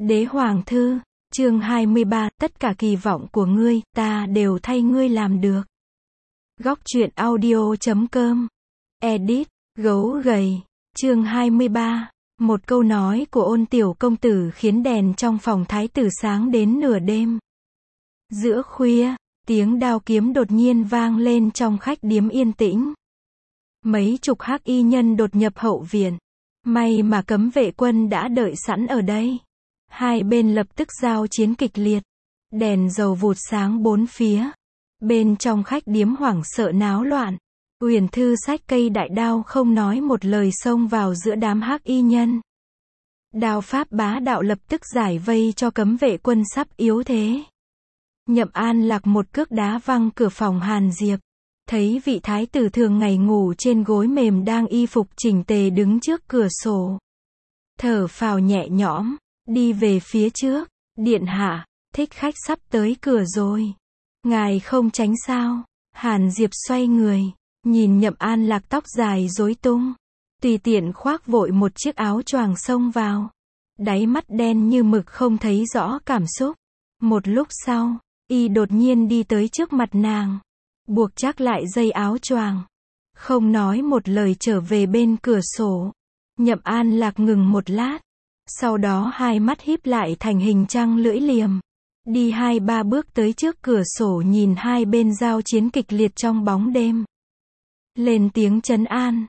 Đế Hoàng Thư, chương 23, tất cả kỳ vọng của ngươi, ta đều thay ngươi làm được. Góc truyện audio.com. Edit, gấu gầy, chương 23. Một câu nói của Ôn tiểu công tử khiến đèn trong phòng thái tử sáng đến nửa đêm. Giữa khuya, tiếng đao kiếm đột nhiên vang lên trong khách điếm yên tĩnh. Mấy chục hắc y nhân đột nhập hậu viện. May mà cấm vệ quân đã đợi sẵn ở đây. Hai bên lập tức giao chiến kịch liệt. Đèn dầu vụt sáng bốn phía. Bên trong khách điếm hoảng sợ náo loạn. Uyển Thư xách cây đại đao không nói một lời xông vào giữa đám hắc y nhân. Đao pháp bá đạo lập tức giải vây cho cấm vệ quân sắp yếu thế. Nhậm An Lạc một cước đá văng cửa phòng Hàn Diệp. Thấy vị thái tử thường ngày ngủ trên gối mềm đang y phục chỉnh tề đứng trước cửa sổ. Thở phào nhẹ nhõm, đi về phía trước. Điện hạ, thích khách sắp tới cửa rồi. Ngài không tránh sao? Hàn Diệp xoay người, nhìn Nhậm An Lạc tóc dài rối tung. Tùy tiện khoác vội một chiếc áo choàng xông vào. Đáy mắt đen như mực không thấy rõ cảm xúc. Một lúc sau, y đột nhiên đi tới trước mặt nàng. Buộc chắc lại dây áo choàng. Không nói một lời trở về bên cửa sổ. Nhậm An Lạc ngừng một lát. Sau đó hai mắt híp lại thành hình trăng lưỡi liềm. Đi 2-3 bước tới trước cửa sổ nhìn hai bên giao chiến kịch liệt trong bóng đêm. Lên tiếng trấn an.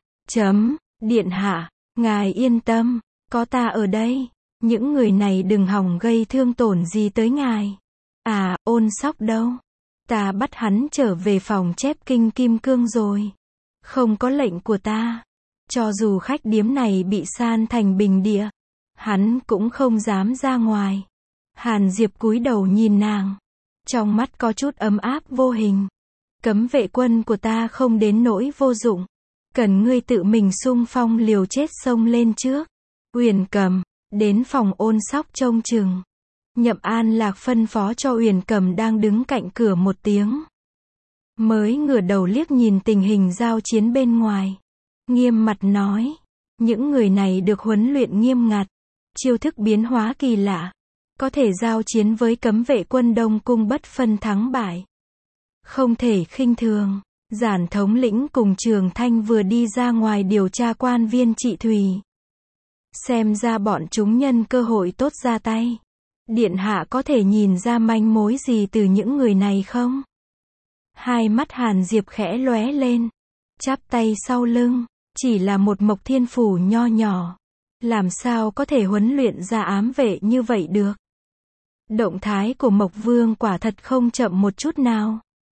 Điện hạ, ngài yên tâm, có ta ở đây. Những người này đừng hòng gây thương tổn gì tới ngài. À, Ôn Sóc đâu? Ta bắt hắn trở về phòng chép kinh kim cương rồi. Không có lệnh của ta. Cho dù khách điếm này bị san thành bình địa, hắn cũng không dám ra ngoài. Hàn Diệp cúi đầu nhìn nàng. Trong mắt có chút ấm áp vô hình. Cấm vệ quân của ta không đến nỗi vô dụng. Cần ngươi tự mình xung phong liều chết xông lên trước. Uyển Cầm, đến phòng Ôn Sóc trông chừng. Nhậm An Lạc phân phó cho Uyển Cầm đang đứng cạnh cửa một tiếng. Mới ngửa đầu liếc nhìn tình hình giao chiến bên ngoài. Nghiêm mặt nói. Những người này được huấn luyện nghiêm ngặt. Chiêu thức biến hóa kỳ lạ. Có thể giao chiến với cấm vệ quân Đông Cung bất phân thắng bại. Không thể khinh thường. Giản thống lĩnh cùng Trường Thanh vừa đi ra ngoài điều tra quan viên Trị Thùy. Xem ra bọn chúng nhân cơ hội tốt ra tay. Điện hạ có thể nhìn ra manh mối gì từ những người này không? Hai mắt Hàn Diệp khẽ lóe lên. Chắp tay sau lưng. Chỉ là một Mộc Thiên Phủ nho nhỏ. Làm sao có thể huấn luyện ra ám vệ như vậy được? Động thái của Mộc Vương quả thật không chậm một chút nào.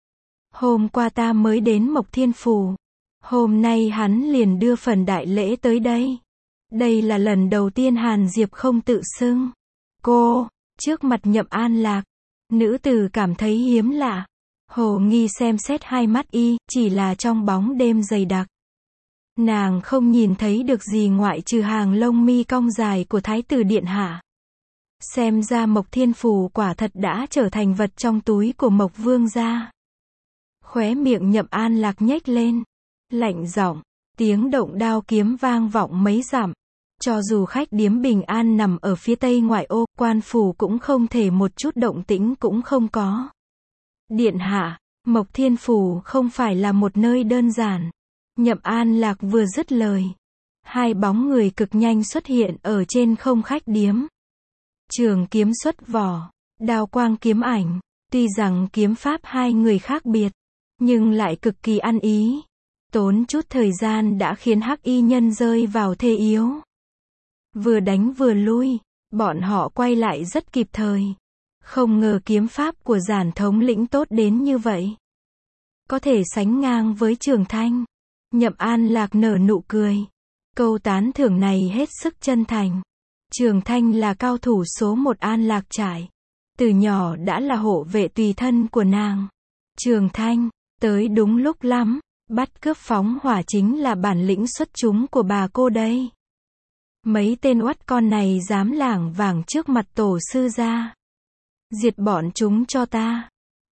Hôm qua ta mới đến Mộc Thiên Phủ. Hôm nay hắn liền đưa phần đại lễ tới đây. Đây là lần đầu tiên Hàn Diệp không tự xưng cô, trước mặt Nhậm An Lạc. Nữ tử cảm thấy hiếm lạ. Hồ nghi xem xét hai mắt y, chỉ là trong bóng đêm dày đặc. Nàng không nhìn thấy được gì ngoại trừ hàng lông mi cong dài của Thái tử Điện hạ. Xem ra Mộc Thiên Phủ quả thật đã trở thành vật trong túi của Mộc Vương gia. Khóe miệng Nhậm An Lạc nhếch lên. Lạnh giọng, tiếng động đao kiếm vang vọng mấy dặm. Cho dù khách điếm Bình An nằm ở phía tây ngoại ô, quan phủ cũng không thể một chút động tĩnh cũng không có. Điện hạ, Mộc Thiên Phủ không phải là một nơi đơn giản. Nhậm An Lạc vừa dứt lời. Hai bóng người cực nhanh xuất hiện ở trên không khách điếm. Trường kiếm xuất vỏ, đao quang kiếm ảnh. Tuy rằng kiếm pháp hai người khác biệt, nhưng lại cực kỳ ăn ý. Tốn chút thời gian đã khiến hắc y nhân rơi vào thế yếu. Vừa đánh vừa lui, bọn họ quay lại rất kịp thời. Không ngờ kiếm pháp của Giản thống lĩnh tốt đến như vậy. Có thể sánh ngang với Trường Thanh. Nhậm An Lạc nở nụ cười. Câu tán thưởng này hết sức chân thành. Trường Thanh là cao thủ số 1 An Lạc trải. Từ nhỏ đã là hộ vệ tùy thân của nàng. Trường Thanh, tới đúng lúc lắm. Bắt cướp phóng hỏa chính là bản lĩnh xuất chúng của bà cô đây. Mấy tên oắt con này dám lảng vảng trước mặt tổ sư gia. Diệt bọn chúng cho ta.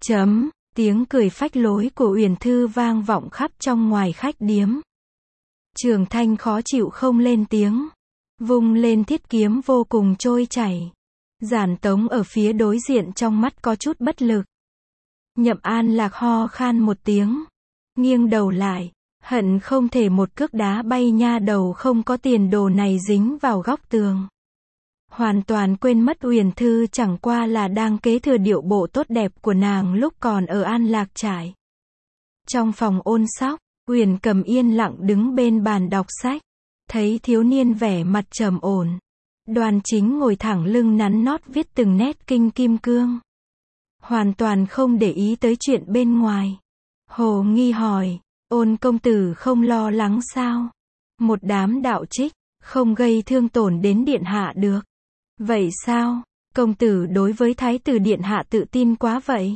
Tiếng cười phách lối của Uyển Thư vang vọng khắp trong ngoài khách điếm. Trường Thanh khó chịu không lên tiếng. Vung lên thiết kiếm vô cùng trôi chảy. Giản Tống ở phía đối diện trong mắt có chút bất lực. Nhậm An Lạc ho khan một tiếng, nghiêng đầu lại, hận không thể một cước đá bay nha đầu không có tiền đồ này dính vào góc tường. Hoàn toàn quên mất Uyển Thư chẳng qua là đang kế thừa điệu bộ tốt đẹp của nàng lúc còn ở An Lạc Trải. Trong phòng ôn sóc, Uyển Cầm yên lặng đứng bên bàn đọc sách, thấy thiếu niên vẻ mặt trầm ổn, đoan chính ngồi thẳng lưng nắn nót viết từng nét kinh kim cương. Hoàn toàn không để ý tới chuyện bên ngoài. Hồ nghi hỏi, Ôn công tử không lo lắng sao? Một đám đạo trích, không gây thương tổn đến điện hạ được. Vậy sao? Công tử đối với thái tử điện hạ tự tin quá vậy.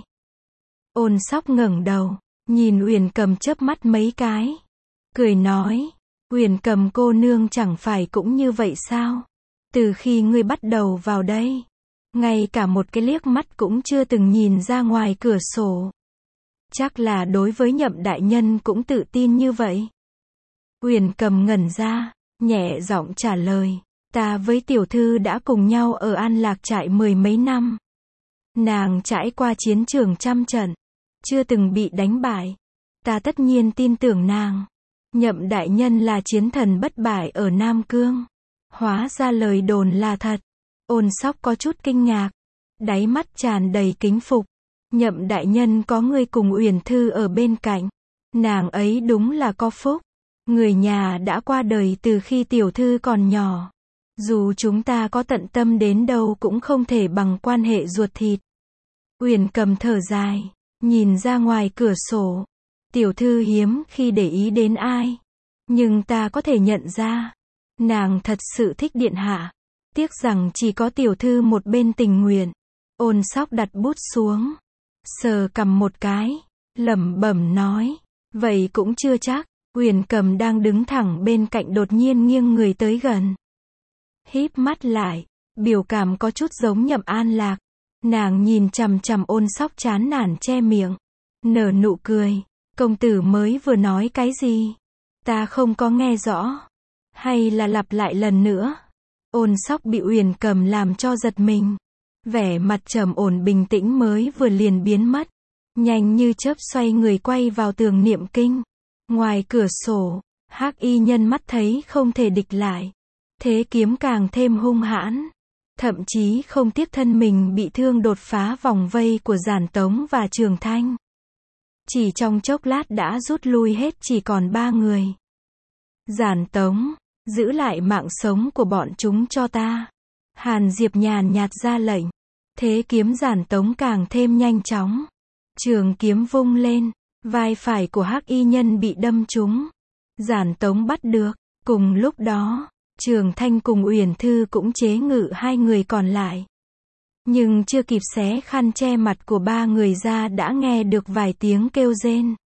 Ôn sóc ngẩng đầu, nhìn Uyển Cầm chớp mắt mấy cái, cười nói, Uyển Cầm cô nương chẳng phải cũng như vậy sao? Từ khi ngươi bắt đầu vào đây, ngay cả một cái liếc mắt cũng chưa từng nhìn ra ngoài cửa sổ. Chắc là đối với Nhậm đại nhân cũng tự tin như vậy. Uyển Cầm ngẩn ra, nhẹ giọng trả lời, ta với tiểu thư đã cùng nhau ở An Lạc Trại 10 mấy năm. Nàng trải qua chiến trường trăm trận, chưa từng bị đánh bại. Ta tất nhiên tin tưởng nàng. Nhậm đại nhân là chiến thần bất bại ở Nam Cương. Hóa ra lời đồn là thật. Ôn sóc có chút kinh ngạc, đáy mắt tràn đầy kính phục. Nhậm đại nhân có người cùng Uyển Thư ở bên cạnh. Nàng ấy đúng là có phúc. Người nhà đã qua đời từ khi tiểu thư còn nhỏ. Dù chúng ta có tận tâm đến đâu cũng không thể bằng quan hệ ruột thịt. Uyển Cầm thở dài, nhìn ra ngoài cửa sổ. Tiểu thư hiếm khi để ý đến ai. Nhưng ta có thể nhận ra. Nàng thật sự thích điện hạ. Tiếc rằng chỉ có tiểu thư một bên tình nguyện. Ôn sóc đặt bút xuống, sờ cằm một cái, lẩm bẩm nói, vậy cũng chưa chắc. Uyển Cầm đang đứng thẳng bên cạnh đột nhiên nghiêng người tới gần, híp mắt lại, biểu cảm có chút giống Nhậm An Lạc. Nàng nhìn chằm chằm ôn sóc chán nản che miệng, nở nụ cười, công tử mới vừa nói cái gì? Ta không có nghe rõ. Hay là lặp lại lần nữa? Ôn sóc bị Uyển Cầm làm cho giật mình. Vẻ mặt trầm ổn bình tĩnh mới vừa liền biến mất. Nhanh như chớp xoay người quay vào tường niệm kinh. Ngoài cửa sổ, Hắc y nhân mắt thấy không thể địch lại. Thế kiếm càng thêm hung hãn. Thậm chí không tiếc thân mình bị thương đột phá vòng vây của Giản Tống và Trường Thanh. Chỉ trong chốc lát đã rút lui hết, chỉ còn 3 người. Giản Tống, giữ lại mạng sống của bọn chúng cho ta. Hàn Diệp nhàn nhạt ra lệnh. Thế kiếm Giản Tống càng thêm nhanh chóng. Trường kiếm vung lên, vai phải của Hắc y nhân bị đâm trúng. Giản Tống bắt được. Cùng lúc đó, Trường Thanh cùng Uyển Thư cũng chế ngự 2 người còn lại. Nhưng chưa kịp xé khăn che mặt của 3 người ra đã nghe được vài tiếng kêu rên.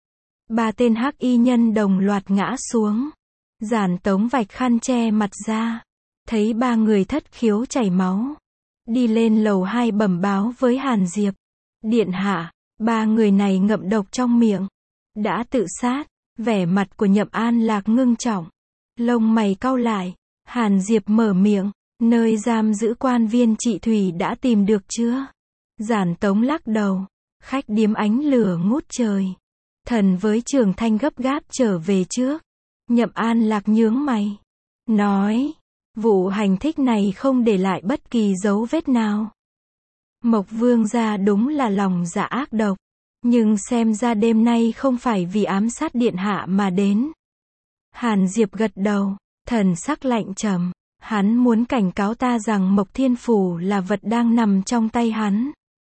3 tên Hắc y nhân đồng loạt ngã xuống. Giản Tống vạch khăn che mặt ra, thấy 3 người thất khiếu chảy máu. Đi lên lầu 2 bẩm báo với Hàn Diệp. Điện hạ, 3 người này ngậm độc trong miệng. Đã tự sát. Vẻ mặt của Nhậm An Lạc ngưng trọng. Lông mày cau lại. Hàn Diệp mở miệng. Nơi giam giữ quan viên trị thủy đã tìm được chưa? Giản Tống lắc đầu. Khách điếm ánh lửa ngút trời. Thần với Trường Thanh gấp gáp trở về trước. Nhậm An Lạc nhướng mày, nói, vụ hành thích này không để lại bất kỳ dấu vết nào. Mộc Vương gia đúng là lòng dạ ác độc, nhưng xem ra đêm nay không phải vì ám sát điện hạ mà đến. Hàn Diệp gật đầu, thần sắc lạnh trầm, hắn muốn cảnh cáo ta rằng Mộc Thiên Phủ là vật đang nằm trong tay hắn.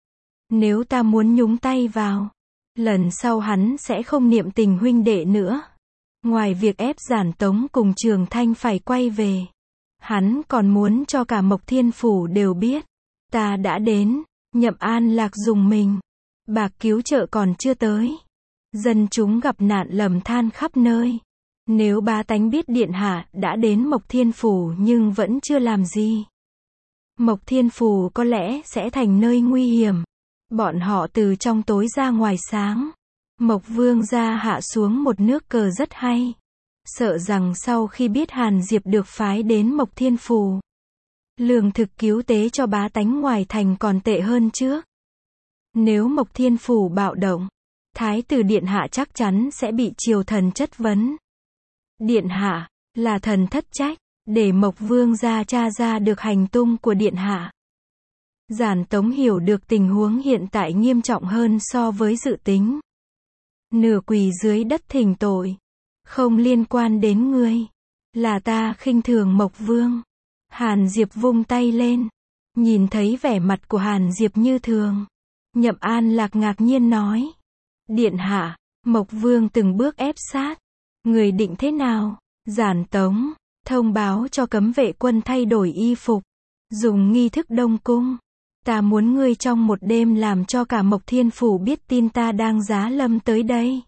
Nếu ta muốn nhúng tay vào, lần sau hắn sẽ không niệm tình huynh đệ nữa. Ngoài việc ép Giản Tống cùng Trường Thanh phải quay về, hắn còn muốn cho cả Mộc Thiên Phủ đều biết. Ta đã đến. Nhậm An Lạc dùng mình. Bạc cứu trợ còn chưa tới. Dân chúng gặp nạn lầm than khắp nơi. Nếu bá tánh biết điện hạ đã đến Mộc Thiên Phủ nhưng vẫn chưa làm gì, Mộc Thiên Phủ có lẽ sẽ thành nơi nguy hiểm. Bọn họ từ trong tối ra ngoài sáng. Mộc Vương gia hạ xuống một nước cờ rất hay. Sợ rằng sau khi biết Hàn Diệp được phái đến Mộc Thiên Phủ, Lương thực cứu tế cho bá tánh ngoài thành còn tệ hơn trước. Nếu Mộc Thiên Phủ bạo động, Thái tử Điện Hạ chắc chắn sẽ bị triều thần chất vấn. Điện Hạ, là thần thất trách, để Mộc Vương gia tra ra được hành tung của Điện Hạ. Giản Tống hiểu được tình huống hiện tại nghiêm trọng hơn so với dự tính. Nửa quỳ dưới đất thỉnh tội. Không liên quan đến ngươi. Là ta khinh thường Mộc Vương. Hàn Diệp vung tay lên. Nhìn thấy vẻ mặt của Hàn Diệp như thường. Nhậm An Lạc ngạc nhiên nói. Điện Hạ, Mộc Vương từng bước ép sát. Người định thế nào? Giản Tống, thông báo cho cấm vệ quân thay đổi y phục. Dùng nghi thức đông cung. Ta muốn ngươi trong một đêm làm cho cả Mộc Thiên Phủ biết tin ta đang giá lâm tới đây.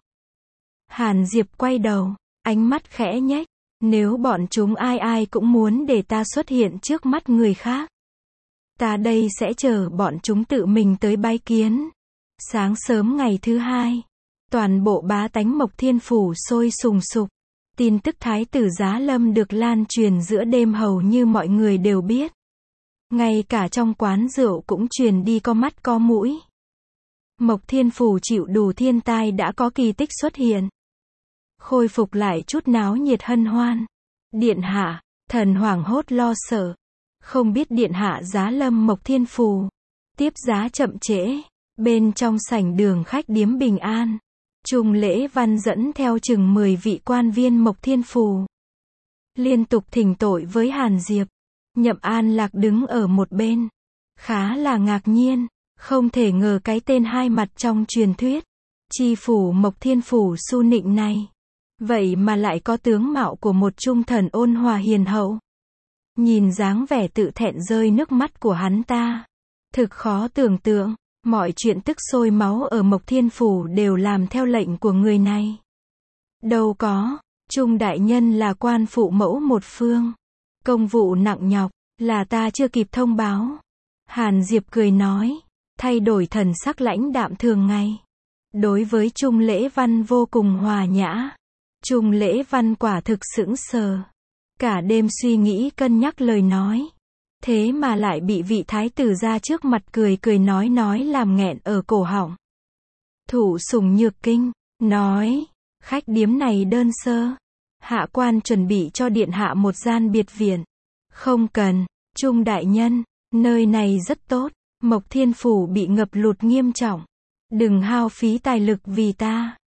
Hàn Diệp quay đầu, ánh mắt khẽ nhếch. Nếu bọn chúng ai ai cũng muốn để ta xuất hiện trước mắt người khác, ta đây sẽ chờ bọn chúng tự mình tới bái kiến. Sáng sớm ngày thứ hai, toàn bộ bá tánh Mộc Thiên Phủ sôi sùng sục. Tin tức Thái tử giá lâm được lan truyền giữa đêm hầu như mọi người đều biết. Ngay cả trong quán rượu cũng truyền đi có mắt có mũi. Mộc Thiên Phủ chịu đủ thiên tai đã có kỳ tích xuất hiện. Khôi phục lại chút náo nhiệt hân hoan. Điện Hạ, thần hoảng hốt lo sợ. Không biết Điện Hạ giá lâm Mộc Thiên Phủ. Tiếp giá chậm trễ. Bên trong sảnh đường khách điếm bình an. Trung Lễ Văn dẫn theo chừng 10 vị quan viên Mộc Thiên Phủ. Liên tục thỉnh tội với Hàn Diệp. Nhậm An Lạc đứng ở một bên. Khá là ngạc nhiên. Không thể ngờ cái tên hai mặt trong truyền thuyết. Chi phủ Mộc Thiên Phủ Su Nịnh này. Vậy mà lại có tướng mạo của một trung thần ôn hòa hiền hậu. Nhìn dáng vẻ tự thẹn rơi nước mắt của hắn ta. Thực khó tưởng tượng. Mọi chuyện tức sôi máu ở Mộc Thiên Phủ đều làm theo lệnh của người này. Đâu có. Trung đại nhân là quan phụ mẫu một phương. Công vụ nặng nhọc, là ta chưa kịp thông báo. Hàn Diệp cười nói. Thay đổi thần sắc lãnh đạm thường ngày. Đối với Trung Lễ Văn vô cùng hòa nhã. Trung Lễ Văn quả thực sững sờ. Cả đêm suy nghĩ cân nhắc lời nói. Thế mà lại bị vị thái tử ra trước mặt cười cười nói làm nghẹn ở cổ họng. Thủ Sùng Nhược Kinh, nói. Khách điếm này đơn sơ. Hạ quan chuẩn bị cho Điện Hạ một gian biệt viện. Không cần, Trung đại nhân, nơi này rất tốt. Mộc Thiên Phủ bị ngập lụt nghiêm trọng. Đừng hao phí tài lực vì ta.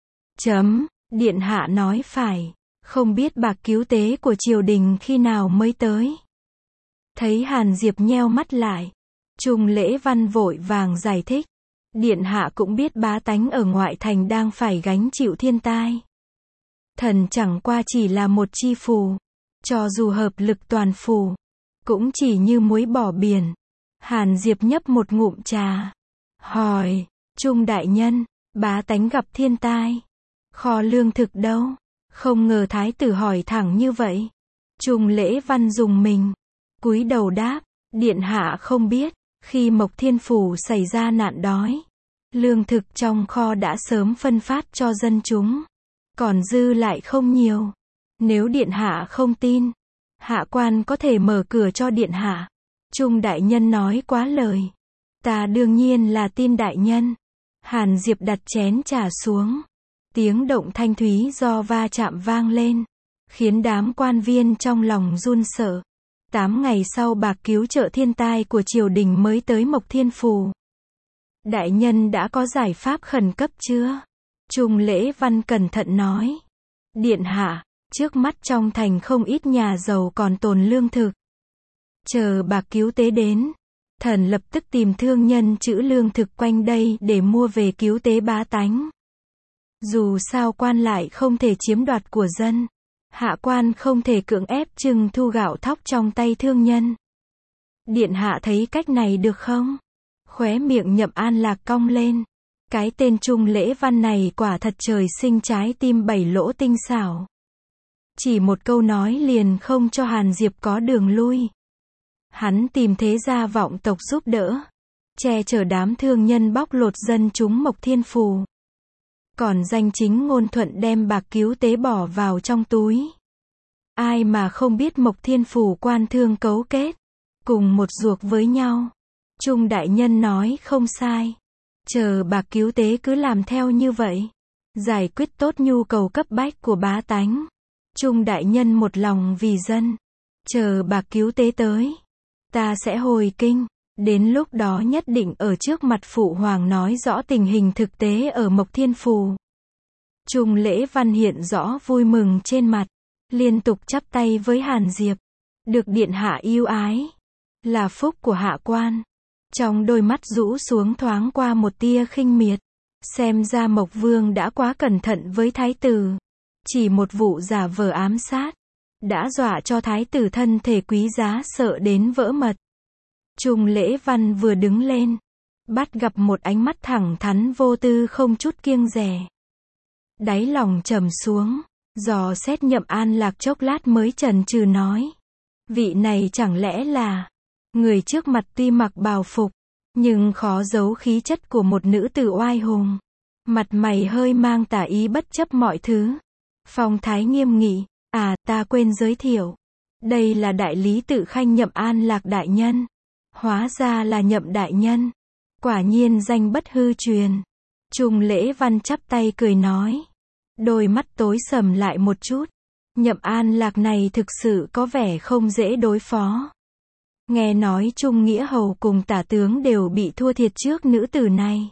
Điện Hạ nói phải. Không biết bạc cứu tế của triều đình khi nào mới tới. Thấy Hàn Diệp nheo mắt lại. Trung Lễ Văn vội vàng giải thích. Điện Hạ cũng biết bá tánh ở ngoại thành đang phải gánh chịu thiên tai. Thần chẳng qua chỉ là một chi phủ. Cho dù hợp lực toàn phủ, cũng chỉ như muối bỏ biển. Hàn Diệp nhấp một ngụm trà. Hỏi, Trung đại nhân, bá tánh gặp thiên tai. Kho lương thực đâu? Không ngờ thái tử hỏi thẳng như vậy. Trung Lễ Văn dùng mình. Cúi đầu đáp, Điện Hạ không biết, khi Mộc Thiên Phủ xảy ra nạn đói. Lương thực trong kho đã sớm phân phát cho dân chúng. Còn dư lại không nhiều. Nếu Điện Hạ không tin, hạ quan có thể mở cửa cho Điện Hạ. Trung đại nhân nói quá lời. Ta đương nhiên là tin đại nhân. Hàn Diệp đặt chén trà xuống. Tiếng động thanh thúy do va chạm vang lên. Khiến đám quan viên trong lòng run sợ. 8 ngày sau bạc cứu trợ thiên tai của triều đình mới tới Mộc Thiên Phủ. Đại nhân đã có giải pháp khẩn cấp chưa? Trung Lễ Văn cẩn thận nói. Điện Hạ, trước mắt trong thành không ít nhà giàu còn tồn lương thực. Chờ bạc cứu tế đến, thần lập tức tìm thương nhân trữ lương thực quanh đây để mua về cứu tế bá tánh. Dù sao quan lại không thể chiếm đoạt của dân. Hạ quan không thể cưỡng ép trưng thu gạo thóc trong tay thương nhân. Điện Hạ thấy cách này được không? Khóe miệng Nhậm An Lạc cong lên. Cái tên Trung Lễ Văn này quả thật trời sinh trái tim 7 lỗ tinh xảo. Chỉ một câu nói liền không cho Hàn Diệp có đường lui. Hắn tìm thế gia vọng tộc giúp đỡ. Che chở đám thương nhân bóc lột dân chúng Mộc Thiên Phủ. Còn danh chính ngôn thuận đem bạc cứu tế bỏ vào trong túi. Ai mà không biết Mộc Thiên Phủ quan thương cấu kết. cùng một ruột với nhau. Trung đại nhân nói không sai. Chờ bạc cứu tế cứ làm theo như vậy. Giải quyết tốt nhu cầu cấp bách của bá tánh. Trung đại nhân một lòng vì dân. Chờ bạc cứu tế tới. Ta sẽ hồi kinh. Đến lúc đó nhất định ở trước mặt Phụ Hoàng nói rõ tình hình thực tế ở Mộc Thiên Phủ. Trung Lễ Văn hiện rõ vui mừng trên mặt. Liên tục chắp tay với Hàn Diệp. Được điện hạ yêu ái. Là phúc của hạ quan. Trong đôi mắt rũ xuống thoáng qua một tia khinh miệt. Xem ra Mộc Vương đã quá cẩn thận với thái tử. Chỉ một vụ giả vờ ám sát. Đã dọa cho thái tử thân thể quý giá sợ đến vỡ mật. Trung Lễ Văn vừa đứng lên. Bắt gặp một ánh mắt thẳng thắn vô tư không chút kiêng dè. Đáy lòng trầm xuống. Dò xét Nhậm An Lạc chốc lát mới chần chừ nói. Vị này chẳng lẽ là... Người trước mặt tuy mặc bào phục. Nhưng khó giấu khí chất của một nữ tử oai hùng. Mặt mày hơi mang tà ý bất chấp mọi thứ. Phong thái nghiêm nghị. À, ta quên giới thiệu. Đây là đại lý tự khanh Nhậm An Lạc đại nhân. Hóa ra là Nhậm đại nhân. Quả nhiên danh bất hư truyền. Trung Lễ Văn chắp tay cười nói. Đôi mắt tối sầm lại một chút. Nhậm An Lạc này thực sự có vẻ không dễ đối phó. Nghe nói Trung Nghĩa Hầu cùng Tả tướng đều bị thua thiệt trước nữ tử này.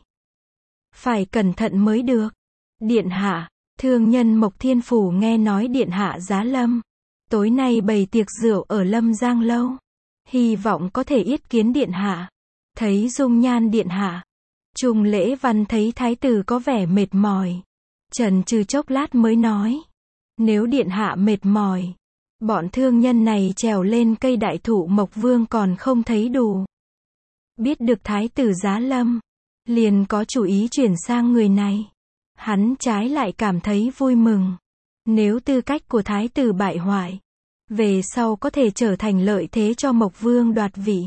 Phải cẩn thận mới được. Điện hạ, thương nhân Mộc Thiên Phủ nghe nói điện hạ giá lâm. Tối nay bày tiệc rượu ở Lâm Giang Lâu. Hy vọng có thể yết kiến điện hạ. Thấy dung nhan điện hạ. Trung Lễ Văn thấy thái tử có vẻ mệt mỏi. Chần chừ chốc lát mới nói. Nếu điện hạ mệt mỏi. Bọn thương nhân này trèo lên cây đại thụ Mộc Vương còn không thấy đủ. Biết được thái tử giá lâm. Liền có chủ ý chuyển sang người này. Hắn trái lại cảm thấy vui mừng. Nếu tư cách của thái tử bại hoại. Về sau có thể trở thành lợi thế cho Mộc Vương đoạt vị.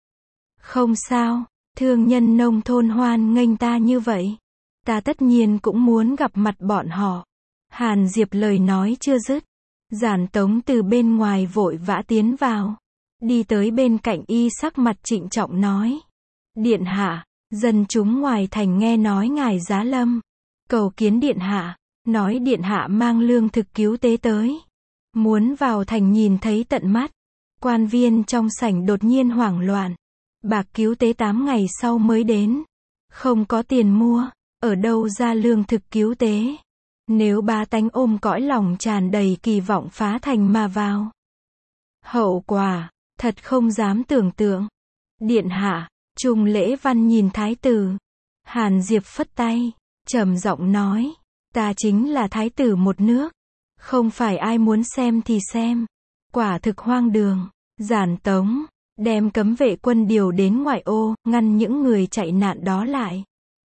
Không sao, thương nhân nông thôn hoan nghênh ta như vậy. Ta tất nhiên cũng muốn gặp mặt bọn họ. Hàn Diệp lời nói chưa dứt. Giản Tống từ bên ngoài vội vã tiến vào. Đi tới bên cạnh y sắc mặt trịnh trọng nói. Điện hạ, dân chúng ngoài thành nghe nói ngài giá lâm. Cầu kiến điện hạ, nói điện hạ mang lương thực cứu tế tới. Muốn vào thành nhìn thấy tận mắt. Quan viên trong sảnh đột nhiên hoảng loạn. Bạc cứu tế 8 ngày sau mới đến. Không có tiền mua, ở đâu ra lương thực cứu tế. Nếu bá tánh ôm cõi lòng tràn đầy kỳ vọng phá thành mà vào. Hậu quả, thật không dám tưởng tượng. Điện hạ, Trung Lễ Văn nhìn thái tử. Hàn Diệp phất tay, trầm giọng nói. Ta chính là thái tử một nước. Không phải ai muốn xem thì xem. Quả thực hoang đường. Giản Tống, đem cấm vệ quân điều đến ngoại ô, ngăn những người chạy nạn đó lại.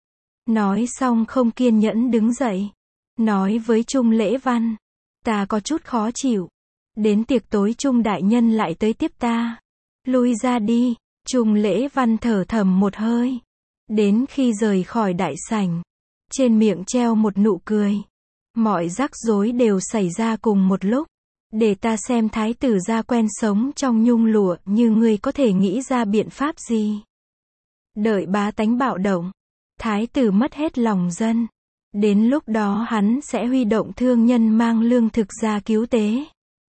Nói xong không kiên nhẫn đứng dậy. Nói với Trung Lễ Văn. Ta có chút khó chịu. Đến tiệc tối Trung đại nhân lại tới tiếp ta. Lui ra đi. Trung Lễ Văn thở thầm một hơi. Đến khi rời khỏi đại sảnh. Trên miệng treo một nụ cười. Mọi rắc rối đều xảy ra cùng một lúc. Để ta xem thái tử gia quen sống trong nhung lụa như ngươi có thể nghĩ ra biện pháp gì. Đợi bá tánh bạo động. Thái tử mất hết lòng dân. Đến lúc đó hắn sẽ huy động thương nhân mang lương thực ra cứu tế.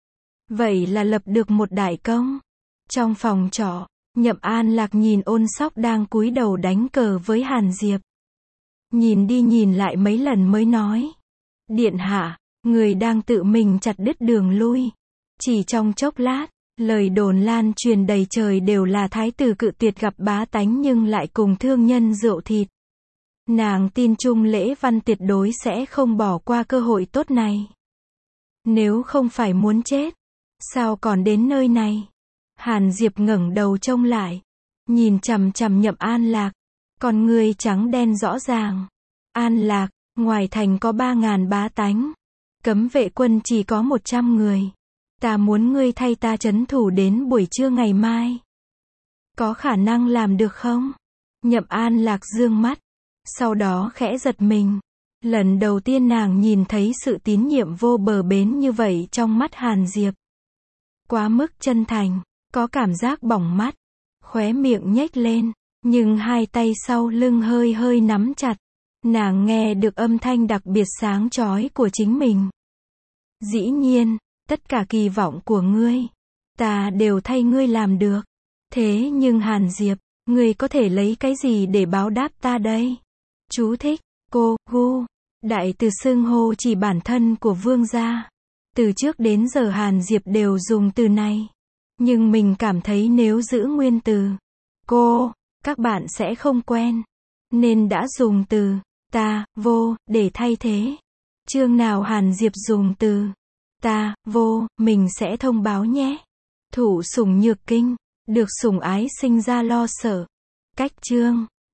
Vậy là lập được một đại công. Trong phòng trọ, Nhậm An Lạc nhìn Ôn Sóc đang cúi đầu đánh cờ với Hàn Diệp. Nhìn đi nhìn lại mấy lần mới nói. Điện hạ, người đang tự mình chặt đứt đường lui. Chỉ trong chốc lát, lời đồn lan truyền đầy trời đều là thái tử cự tuyệt gặp bá tánh nhưng lại cùng thương nhân rượu thịt. Nàng tin Trung Lễ Văn tuyệt đối sẽ không bỏ qua cơ hội tốt này. Nếu không phải muốn chết, sao còn đến nơi này? Hàn Diệp ngẩng đầu trông lại, nhìn chằm chằm Nhậm An Lạc, con người trắng đen rõ ràng. An Lạc, ngoài thành có 3.000 bá tánh, cấm vệ quân chỉ có 100 người. Ta muốn ngươi thay ta trấn thủ đến buổi trưa ngày mai. Có khả năng làm được không? Nhậm An Lạc dương mắt, sau đó khẽ giật mình. Lần đầu tiên nàng nhìn thấy sự tín nhiệm vô bờ bến như vậy trong mắt Hàn Diệp. Quá mức chân thành. Có cảm giác bỏng mắt. Khóe miệng nhếch lên. Nhưng hai tay sau lưng hơi hơi nắm chặt. Nàng nghe được âm thanh đặc biệt sáng chói của chính mình. Dĩ nhiên, tất cả kỳ vọng của ngươi, ta đều thay ngươi làm được. Thế nhưng Hàn Diệp, ngươi có thể lấy cái gì để báo đáp ta đây? Chú thích, cô, gu. Đại từ xưng hô chỉ bản thân của vương gia. Từ trước đến giờ Hàn Diệp đều dùng từ này. Nhưng mình cảm thấy nếu giữ nguyên từ cô, các bạn sẽ không quen. Nên đã dùng từ ta, vô, để thay thế. Chương nào Hàn Diệp dùng từ ta, vô, mình sẽ thông báo nhé. Thụ sủng nhược kinh, được sủng ái sinh ra lo sợ. Cách chương